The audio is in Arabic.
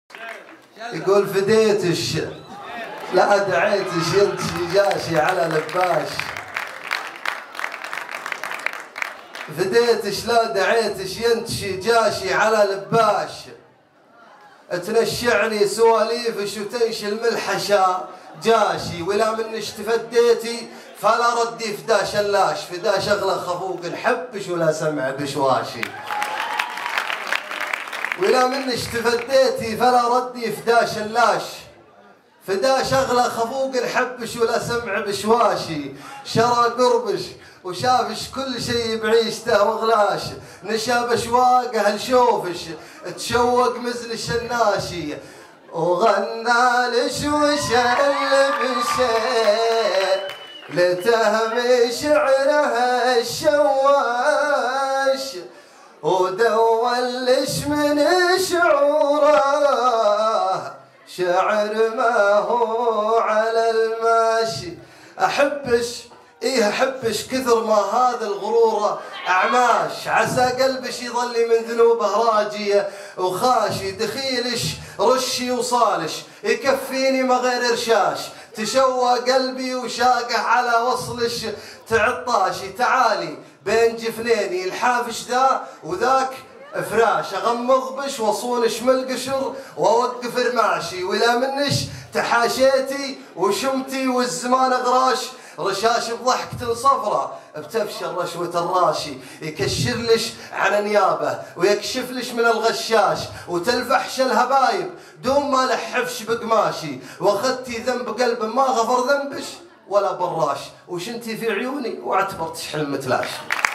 يقول فديتش لا دعيتش ينتشي جاشي على لباش، فديتش لا دعيتش ينتشي جاشي على لباش، تنشعني سواليفش وتنشي الملحشة جاشي، ولا منش تفديتي فلا ردي فدا شلاش، فدا شغله خفوق نحبش ولا سمع بشواشي، ولا منش تفديتي فلا ردي فدا شلاش، فدا شغله خفوق نحبش ولا سمع بشواشي، شرى قربش وشافش كل شي بعيشته وغلاش، نشا بشواقه نشوفش تشوق مزل الشناشي، وغنى لش وشلب الشيء لتهم شعره الشواش، ودولش من شعوره شعر ما هو على الماشي. احبش احبش كثر ما هذا الغرور اعماش، عسى قلبش يظلي من ذنوبه راجيه وخاشي، دخيلش رشي وصالش يكفيني ما غير رشاش، تشوى قلبي وشاقه على وصلش تعطاشي، تعالي بين جفنيني الحافش ذا وذاك فراش، اغمض بش واصونش من القشر واوقف رماشي، ولا منش تحاشيتي وشمتي والزمان غراش، رشاش بضحكة صفرة بتفشل رشوة الراشي، يكشرلش عن نيابه ويكشفلش من الغشاش، وتلفحش الهبايب دون ما لحفش بقماشي، واخذتي ذنب قلب ما غفر ذنبش ولا براش، وشنتي في عيوني واعتبرتش حلم متلاش.